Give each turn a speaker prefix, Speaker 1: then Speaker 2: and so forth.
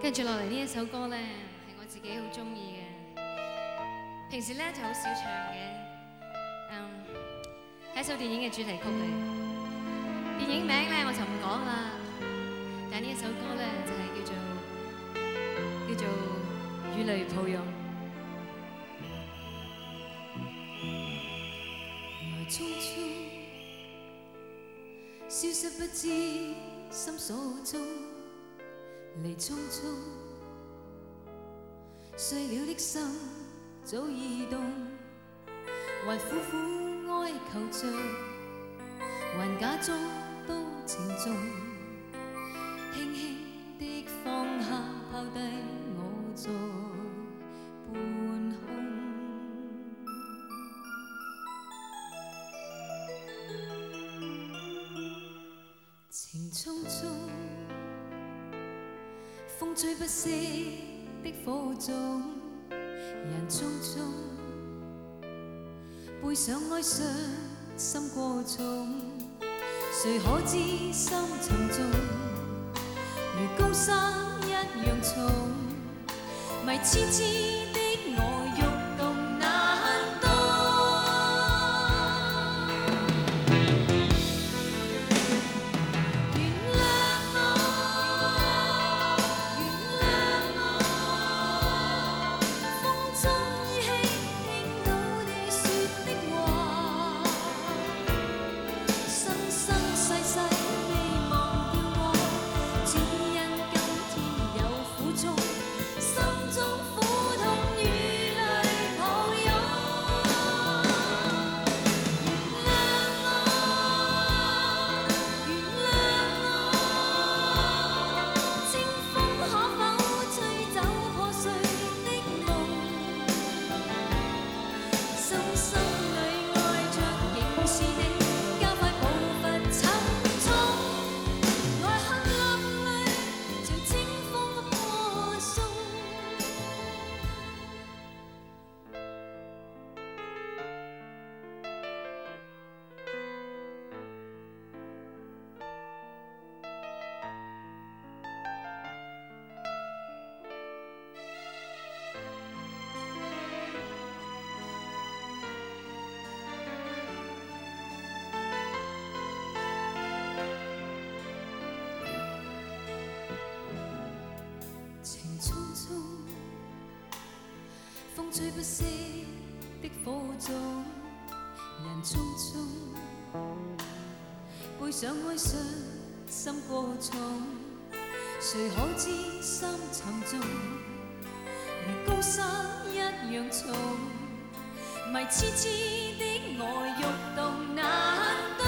Speaker 1: 跟住落嚟呢一首歌咧，係我自己好中意嘅。平時咧就好少唱嘅，係一首電影嘅主題曲嚟。電影名咧我就唔講啦，但係呢一首歌咧就係叫做《與淚抱擁》。
Speaker 2: 來匆匆，消失不知心所蹤。離匆匆，碎了的心早已凍，還苦苦哀求着，還假裝多情重，輕輕的放下，拋低我在半空。情匆匆。風吹不息的火種，人匆匆，背上哀傷，心過重，誰可知心沉重，如高山一樣重，迷痴痴的我欲動難當。風吹不息的火種，人匆匆，背上哀傷，心過重，誰可知心沉重，如高山一樣重，迷痴痴的我欲動難當。